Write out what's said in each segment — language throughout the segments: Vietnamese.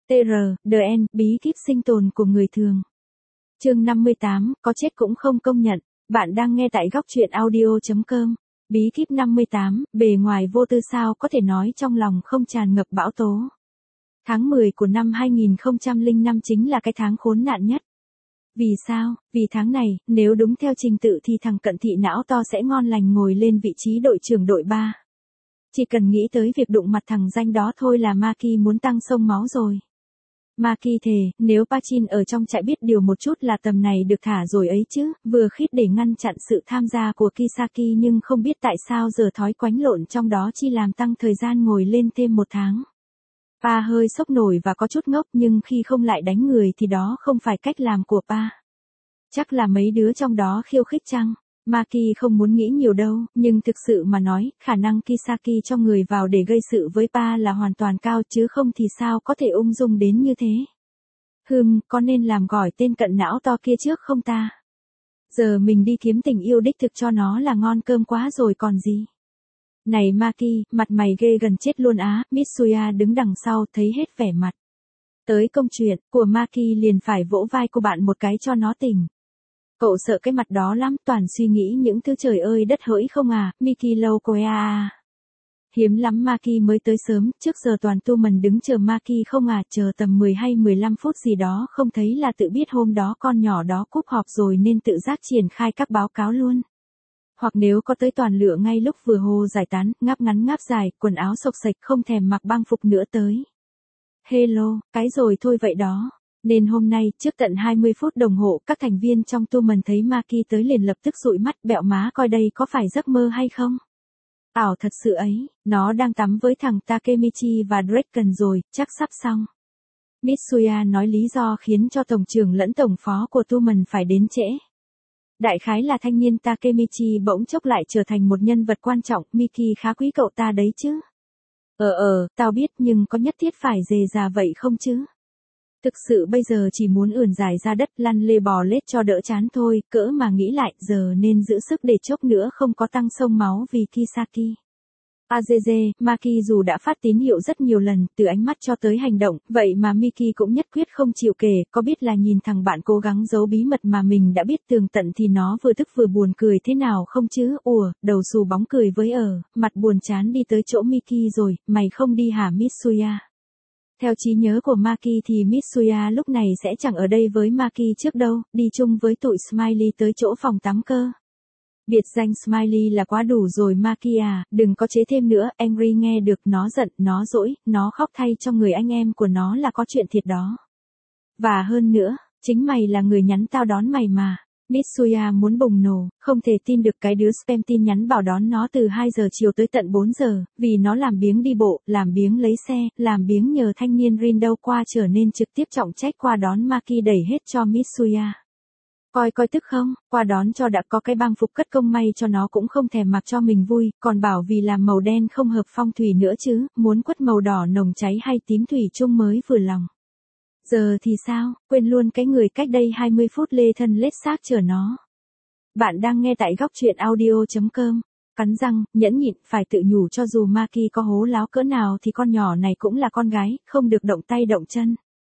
TR, DN, bí kíp sinh tồn của người thường. Chương 58, có chết cũng không công nhận. Bạn đang nghe tại góc truyện audio.com. Bí kíp 58, bề ngoài vô tư sao có thể nói trong lòng không tràn ngập bão tố. Tháng 10 của năm 2005 chính là cái tháng khốn nạn nhất. Vì sao? Vì tháng này, nếu đúng theo trình tự thì thằng Cận Thị não to sẽ ngon lành ngồi lên vị trí đội trưởng đội 3. Chỉ cần nghĩ tới việc đụng mặt thằng danh đó thôi là Maki muốn tăng sông máu rồi. Maki thề, nếu Pachin ở trong trại biết điều một chút là tầm này được thả rồi ấy chứ, vừa khít để ngăn chặn sự tham gia của Kisaki nhưng không biết tại sao giờ thói quánh lộn trong đó chi làm tăng thời gian ngồi lên thêm một tháng. Pa hơi sốc nổi và có chút ngốc nhưng khi không lại đánh người thì đó không phải cách làm của Pa. Chắc là mấy đứa trong đó khiêu khích chăng? Maki không muốn nghĩ nhiều đâu, nhưng thực sự mà nói, khả năng Kisaki cho người vào để gây sự với Pa là hoàn toàn cao chứ không thì sao có thể ung dung đến như thế. Có nên làm gỏi tên cận não to kia trước không ta? Giờ mình đi kiếm tình yêu đích thực cho nó là ngon cơm quá rồi còn gì. Này Maki, mặt mày ghê gần chết luôn á, Mitsuya đứng đằng sau thấy hết vẻ mặt. Tới công chuyện của Maki liền phải vỗ vai cô bạn một cái cho nó tỉnh. Cậu sợ cái mặt đó lắm, toàn suy nghĩ những thứ trời ơi đất hỡi không à, Miki lâu cô à. Hiếm lắm Maki mới tới sớm, trước giờ toàn tu mần đứng chờ Maki không à, chờ tầm 10 hay 15 phút gì đó không thấy là tự biết hôm đó con nhỏ đó cúp họp rồi nên tự giác triển khai các báo cáo luôn. Hoặc nếu có tới toàn lựa ngay lúc vừa hô giải tán, ngáp ngắn ngáp dài, quần áo xộc xệch không thèm mặc băng phục nữa tới. Hello, cái rồi thôi vậy đó. Nên hôm nay, trước tận 20 phút đồng hồ, các thành viên trong tu mần thấy Maki tới liền lập tức dụi mắt bẹo má coi đây có phải giấc mơ hay không. Ảo thật sự ấy, nó đang tắm với thằng Takemichi và Draken rồi, chắc sắp xong. Mitsuya nói lý do khiến cho tổng trưởng lẫn tổng phó của tu mần phải đến trễ. Đại khái là thanh niên Takemichi bỗng chốc lại trở thành một nhân vật quan trọng, Miki khá quý cậu ta đấy chứ. Tao biết nhưng có nhất thiết phải dề già vậy không chứ? Thực sự bây giờ chỉ muốn ườn dài ra đất lăn lê bò lết cho đỡ chán thôi, cỡ mà nghĩ lại giờ nên giữ sức để chốc nữa không có tăng sông máu vì Kisaki. Azeze, Maki dù đã phát tín hiệu rất nhiều lần, từ ánh mắt cho tới hành động, vậy mà Miki cũng nhất quyết không chịu kể, có biết là nhìn thằng bạn cố gắng giấu bí mật mà mình đã biết tường tận thì nó vừa tức vừa buồn cười thế nào không chứ, đầu xù bóng cười với mặt buồn chán đi tới chỗ Miki rồi, mày không đi hả Mitsuya? Theo trí nhớ của Maki thì Mitsuya lúc này sẽ chẳng ở đây với Maki trước đâu, đi chung với tụi Smiley tới chỗ phòng tắm cơ. Biệt danh Smiley là quá đủ rồi Maki à, đừng có chế thêm nữa, Angry nghe được nó giận, nó dỗi, nó khóc thay cho người anh em của nó là có chuyện thiệt đó. Và hơn nữa, chính mày là người nhắn tao đón mày mà. Mitsuya muốn bùng nổ, không thể tin được cái đứa spam tin nhắn bảo đón nó từ 2 giờ chiều tới tận 4 giờ, vì nó làm biếng đi bộ, làm biếng lấy xe, làm biếng nhờ thanh niên Rindo qua trở nên trực tiếp trọng trách qua đón Maki đẩy hết cho Mitsuya. Coi tức không, qua đón cho đã có cái băng phục cất công may cho nó cũng không thèm mặc cho mình vui, còn bảo vì làm màu đen không hợp phong thủy nữa chứ, muốn quất màu đỏ nồng cháy hay tím thủy chung mới vừa lòng. Giờ thì sao, quên luôn cái người cách đây 20 phút lê thân lết xác chở nó. Bạn đang nghe tại góc truyện audio.com. Cắn răng, nhẫn nhịn, phải tự nhủ cho dù Maki có hố láo cỡ nào thì con nhỏ này cũng là con gái, không được động tay động chân.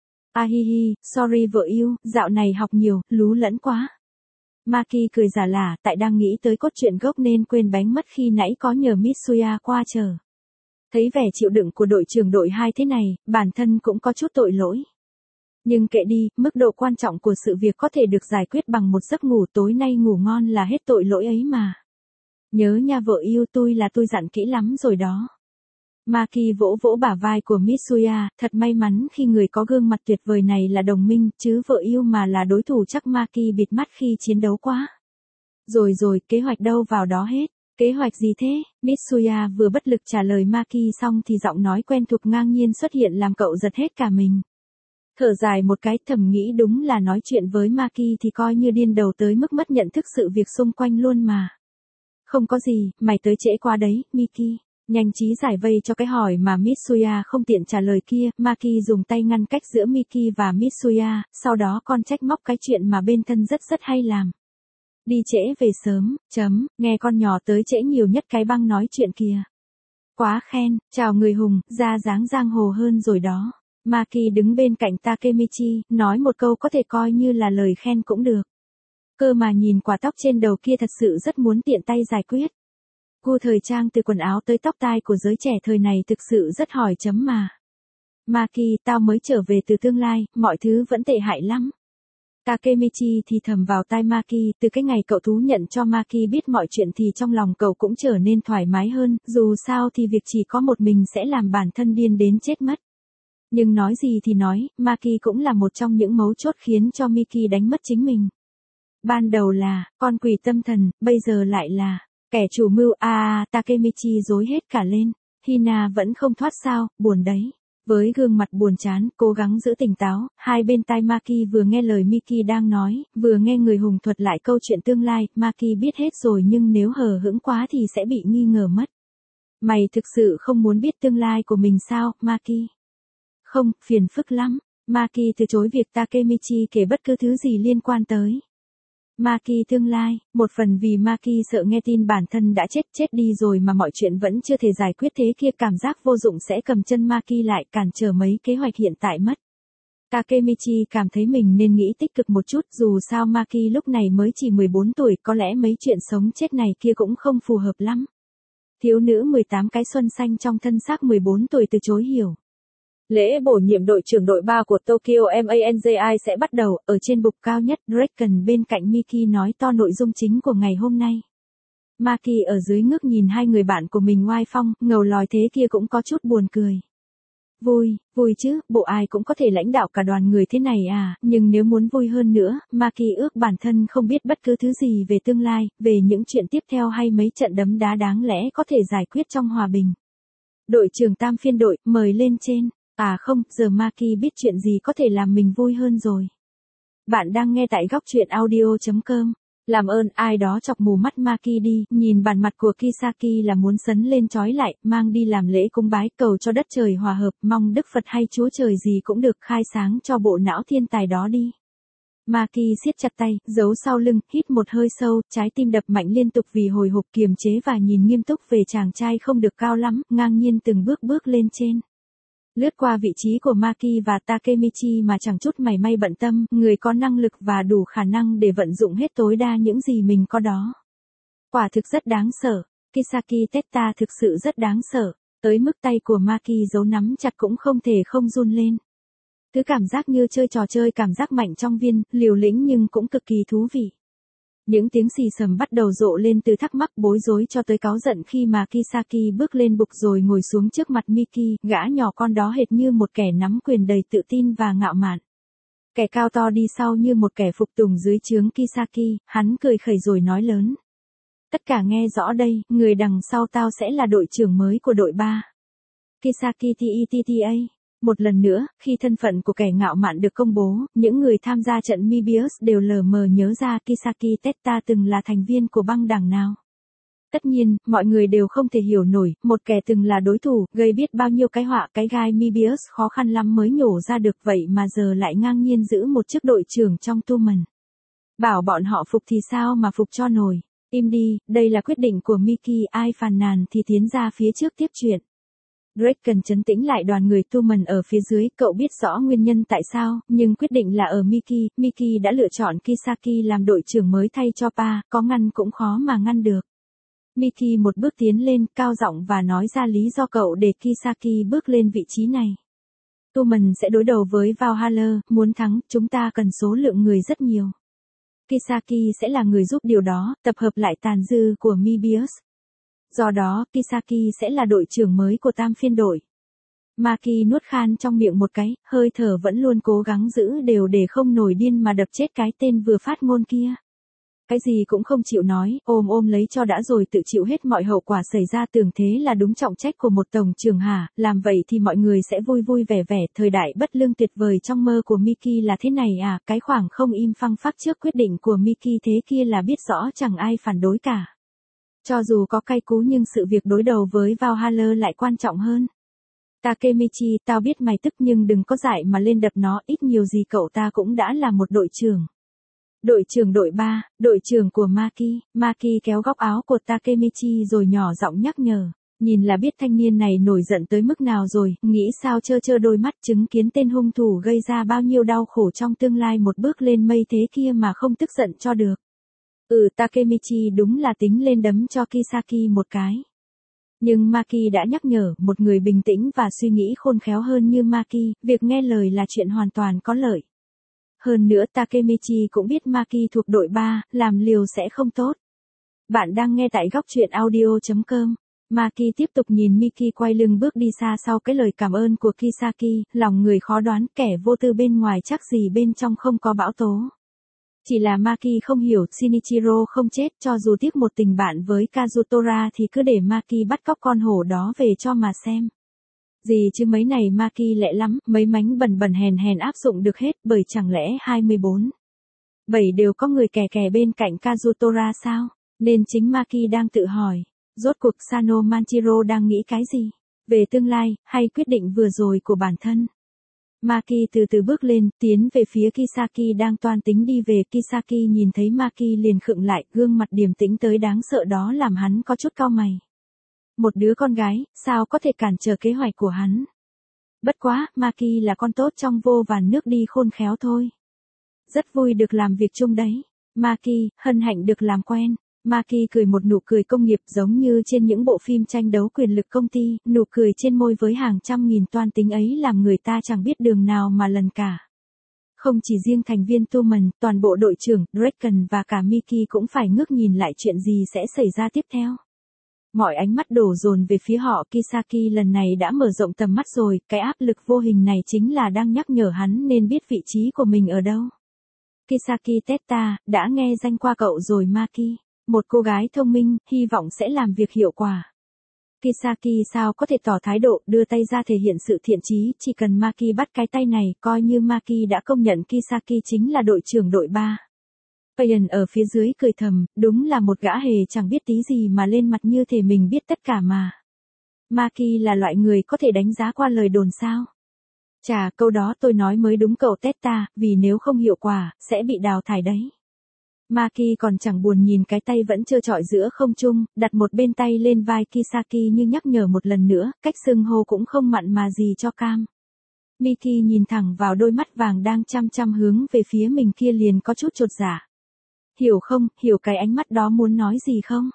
Sorry vợ yêu, dạo này học nhiều, lú lẫn quá. Maki cười giả lả, tại đang nghĩ tới cốt truyện gốc nên quên bánh mất khi nãy có nhờ Mitsuya qua chờ. Thấy vẻ chịu đựng của đội trưởng đội 2 thế này, bản thân cũng có chút tội lỗi. Nhưng kệ đi, mức độ quan trọng của sự việc có thể được giải quyết bằng một giấc ngủ tối nay ngủ ngon là hết tội lỗi ấy mà. Nhớ nha vợ yêu tôi dặn kỹ lắm rồi đó. Maki vỗ vỗ bả vai của Mitsuya, thật may mắn khi người có gương mặt tuyệt vời này là đồng minh, chứ vợ yêu mà là đối thủ chắc Maki bịt mắt khi chiến đấu quá. Rồi, kế hoạch đâu vào đó hết. Kế hoạch gì thế? Mitsuya vừa bất lực trả lời Maki xong thì giọng nói quen thuộc ngang nhiên xuất hiện làm cậu giật hết cả mình. Thở dài một cái thầm nghĩ đúng là nói chuyện với Maki thì coi như điên đầu tới mức mất nhận thức sự việc xung quanh luôn mà. Không có gì, mày tới trễ quá đấy, Miki. Nhanh trí giải vây cho cái hỏi mà Mitsuya không tiện trả lời kia, Maki dùng tay ngăn cách giữa Miki và Mitsuya, sau đó con trách móc cái chuyện mà bên thân rất hay làm. Đi trễ về sớm, nghe con nhỏ tới trễ nhiều nhất cái băng nói chuyện kìa. Quá khen, chào người hùng, ra dáng giang hồ hơn rồi đó. Maki đứng bên cạnh Takemichi, nói một câu có thể coi như là lời khen cũng được. Cơ mà nhìn quả tóc trên đầu kia thật sự rất muốn tiện tay giải quyết. Gu thời trang từ quần áo tới tóc tai của giới trẻ thời này thực sự rất hỏi chấm mà. Maki, tao mới trở về từ tương lai, mọi thứ vẫn tệ hại lắm. Takemichi thì thầm vào tai Maki, từ cái ngày cậu thú nhận cho Maki biết mọi chuyện thì trong lòng cậu cũng trở nên thoải mái hơn, dù sao thì việc chỉ có một mình sẽ làm bản thân điên đến chết mất. Nhưng nói gì thì nói, Maki cũng là một trong những mấu chốt khiến cho Miki đánh mất chính mình. Ban đầu là, con quỷ tâm thần, bây giờ lại là, kẻ chủ mưu. Takemichi rối hết cả lên. Hina vẫn không thoát sao, buồn đấy. Với gương mặt buồn chán, cố gắng giữ tỉnh táo, hai bên tai Maki vừa nghe lời Miki đang nói, vừa nghe người hùng thuật lại câu chuyện tương lai, Maki biết hết rồi nhưng nếu hờ hững quá thì sẽ bị nghi ngờ mất. Mày thực sự không muốn biết tương lai của mình sao, Maki? Không, phiền phức lắm. Maki từ chối việc Takemichi kể bất cứ thứ gì liên quan tới Maki tương lai, một phần vì Maki sợ nghe tin bản thân đã chết đi rồi mà mọi chuyện vẫn chưa thể giải quyết, thế kia cảm giác vô dụng sẽ cầm chân Maki lại cản trở mấy kế hoạch hiện tại mất. Takemichi cảm thấy mình nên nghĩ tích cực một chút, dù sao Maki lúc này mới chỉ 14 tuổi, có lẽ mấy chuyện sống chết này kia cũng không phù hợp lắm. Thiếu nữ 18 cái xuân xanh trong thân xác 14 tuổi từ chối hiểu. Lễ bổ nhiệm đội trưởng đội 3 của Tokyo Manji sẽ bắt đầu, ở trên bục cao nhất, Draken bên cạnh Miki nói to nội dung chính của ngày hôm nay. Maki ở dưới ngước nhìn hai người bạn của mình oai phong, ngầu lòi thế kia cũng có chút buồn cười. Vui chứ, bộ ai cũng có thể lãnh đạo cả đoàn người thế này à, nhưng nếu muốn vui hơn nữa, Maki ước bản thân không biết bất cứ thứ gì về tương lai, về những chuyện tiếp theo hay mấy trận đấm đá đáng lẽ có thể giải quyết trong hòa bình. Đội trưởng tam phiên đội, mời lên trên. À không, giờ Maki biết chuyện gì có thể làm mình vui hơn rồi. Bạn đang nghe tại góc truyện audio.com. Làm ơn ai đó chọc mù mắt Maki đi, nhìn bản mặt của Kisaki là muốn sấn lên trói lại, mang đi làm lễ cúng bái cầu cho đất trời hòa hợp, mong Đức Phật hay Chúa Trời gì cũng được khai sáng cho bộ não thiên tài đó đi. Maki siết chặt tay, giấu sau lưng, hít một hơi sâu, trái tim đập mạnh liên tục vì hồi hộp, kiềm chế và nhìn nghiêm túc về chàng trai không được cao lắm, ngang nhiên từng bước lên trên. Lướt qua vị trí của Maki và Takemichi mà chẳng chút mảy may bận tâm, người có năng lực và đủ khả năng để vận dụng hết tối đa những gì mình có đó. Quả thực rất đáng sợ, Kisaki Tetta thực sự rất đáng sợ, tới mức tay của Maki giấu nắm chặt cũng không thể không run lên. Thứ cảm giác như chơi trò chơi cảm giác mạnh trong viên, liều lĩnh nhưng cũng cực kỳ thú vị. Những tiếng xì xầm bắt đầu rộ lên từ thắc mắc bối rối cho tới cáu giận khi mà Kisaki bước lên bục rồi ngồi xuống trước mặt Miki, gã nhỏ con đó hệt như một kẻ nắm quyền đầy tự tin và ngạo mạn. Kẻ cao to đi sau như một kẻ phục tùng dưới trướng Kisaki, hắn cười khẩy rồi nói lớn. Tất cả nghe rõ đây, người đằng sau tao sẽ là đội trưởng mới của đội 3. Kisaki Tetta. Một lần nữa, khi thân phận của kẻ ngạo mạn được công bố, những người tham gia trận Mebius đều lờ mờ nhớ ra Kisaki Tetta từng là thành viên của băng đảng nào. Tất nhiên, mọi người đều không thể hiểu nổi, một kẻ từng là đối thủ, gây biết bao nhiêu cái họa cái gai Mebius khó khăn lắm mới nhổ ra được vậy mà giờ lại ngang nhiên giữ một chức đội trưởng trong Tumen. Bảo bọn họ phục thì sao mà phục cho nổi. Im đi, đây là quyết định của Miki, ai phàn nàn thì tiến ra phía trước tiếp chuyện. Drake cần trấn tĩnh lại đoàn người Tumen ở phía dưới, cậu biết rõ nguyên nhân tại sao, nhưng quyết định là ở Miki, Miki đã lựa chọn Kisaki làm đội trưởng mới thay cho Pa, có ngăn cũng khó mà ngăn được. Miki một bước tiến lên, cao giọng và nói ra lý do cậu để Kisaki bước lên vị trí này. Tumen sẽ đối đầu với Valhalla, muốn thắng, chúng ta cần số lượng người rất nhiều. Kisaki sẽ là người giúp điều đó, tập hợp lại tàn dư của Mebius. Do đó, Kisaki sẽ là đội trưởng mới của tam phiên đội. Maki nuốt khan trong miệng một cái, hơi thở vẫn luôn cố gắng giữ đều để không nổi điên mà đập chết cái tên vừa phát ngôn kia. Cái gì cũng không chịu nói, ôm lấy cho đã rồi tự chịu hết mọi hậu quả xảy ra, tưởng thế là đúng trọng trách của một tổng trưởng hả, làm vậy thì mọi người sẽ vui vẻ, thời đại bất lương tuyệt vời trong mơ của Miki là thế này à, cái khoảng không im phăng phắc trước quyết định của Miki thế kia là biết rõ chẳng ai phản đối cả. Cho dù có cay cú nhưng sự việc đối đầu với Valhalla lại quan trọng hơn. Takemichi, tao biết mày tức nhưng đừng có dại mà lên đập nó, ít nhiều gì cậu ta cũng đã là một đội trưởng. Đội trưởng đội 3, đội trưởng của Maki kéo góc áo của Takemichi rồi nhỏ giọng nhắc nhở. Nhìn là biết thanh niên này nổi giận tới mức nào rồi, nghĩ sao trơ trơ đôi mắt chứng kiến tên hung thủ gây ra bao nhiêu đau khổ trong tương lai một bước lên mây thế kia mà không tức giận cho được. Takemichi đúng là tính lên đấm cho Kisaki một cái. Nhưng Maki đã nhắc nhở, một người bình tĩnh và suy nghĩ khôn khéo hơn như Maki, việc nghe lời là chuyện hoàn toàn có lợi. Hơn nữa Takemichi cũng biết Maki thuộc đội 3, làm liều sẽ không tốt. Bạn đang nghe tại góc truyện audio.com. Maki tiếp tục nhìn Miki quay lưng bước đi xa sau cái lời cảm ơn của Kisaki, lòng người khó đoán, kẻ vô tư bên ngoài chắc gì bên trong không có bão tố. Chỉ là Maki không hiểu, Shinichiro không chết, cho dù tiếc một tình bạn với Kazutora thì cứ để Maki bắt cóc con hổ đó về cho mà xem. Gì chứ mấy này Maki lẹ lắm, mấy mánh bẩn bẩn hèn hèn áp dụng được hết, bởi chẳng lẽ 24. 7 đều có người kè kè bên cạnh Kazutora sao? Nên chính Maki đang tự hỏi, rốt cuộc Sano Manchiro đang nghĩ cái gì? Về tương lai, hay quyết định vừa rồi của bản thân? Maki từ từ bước lên, tiến về phía Kisaki đang toan tính đi về. Kisaki nhìn thấy Maki liền khựng lại, gương mặt điềm tĩnh tới đáng sợ đó làm hắn có chút cau mày. Một đứa con gái, sao có thể cản trở kế hoạch của hắn? Bất quá, Maki là con tốt trong vô vàn nước đi khôn khéo thôi. Rất vui được làm việc chung đấy. Maki, hân hạnh được làm quen. Maki cười một nụ cười công nghiệp giống như trên những bộ phim tranh đấu quyền lực công ty, nụ cười trên môi với hàng trăm nghìn toan tính ấy làm người ta chẳng biết đường nào mà lần cả. Không chỉ riêng thành viên Tuman, toàn bộ đội trưởng, Draken và cả Miki cũng phải ngước nhìn lại chuyện gì sẽ xảy ra tiếp theo. Mọi ánh mắt đổ dồn về phía họ. Kisaki lần này đã mở rộng tầm mắt rồi, cái áp lực vô hình này chính là đang nhắc nhở hắn nên biết vị trí của mình ở đâu. Kisaki Teta, đã nghe danh qua cậu rồi Maki. Một cô gái thông minh, hy vọng sẽ làm việc hiệu quả. Kisaki sao có thể tỏ thái độ, đưa tay ra thể hiện sự thiện chí, chỉ cần Maki bắt cái tay này, coi như Maki đã công nhận Kisaki chính là đội trưởng đội 3. Payan ở phía dưới cười thầm, đúng là một gã hề chẳng biết tí gì mà lên mặt như thể mình biết tất cả mà. Maki là loại người có thể đánh giá qua lời đồn sao? Chà, câu đó tôi nói mới đúng cậu Teta, vì nếu không hiệu quả, sẽ bị đào thải đấy. Maki còn chẳng buồn nhìn cái tay vẫn trơ trọi giữa không trung, đặt một bên tay lên vai Kisaki như nhắc nhở một lần nữa, cách xưng hô cũng không mặn mà gì cho cam. Miki nhìn thẳng vào đôi mắt vàng đang chăm chăm hướng về phía mình kia liền có chút chột dạ. Hiểu không, hiểu cái ánh mắt đó muốn nói gì không?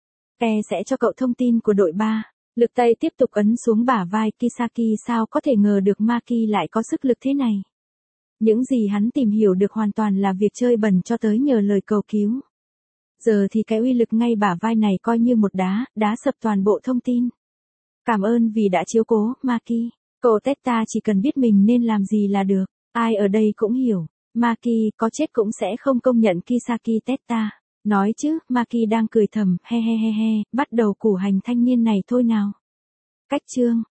Sẽ cho cậu thông tin của đội 3. Lực tay tiếp tục ấn xuống bả vai Kisaki sao có thể ngờ được Maki lại có sức lực thế này. Những gì hắn tìm hiểu được hoàn toàn là việc chơi bẩn cho tới nhờ lời cầu cứu. Giờ thì cái uy lực ngay bả vai này coi như một đá sập toàn bộ thông tin. Cảm ơn vì đã chiếu cố, Maki. Cậu Teta chỉ cần biết mình nên làm gì là được. Ai ở đây cũng hiểu. Maki có chết cũng sẽ không công nhận Kisaki Teta. Nói chứ, Maki đang cười thầm, he he he he, bắt đầu củ hành thanh niên này thôi nào. Cách chương.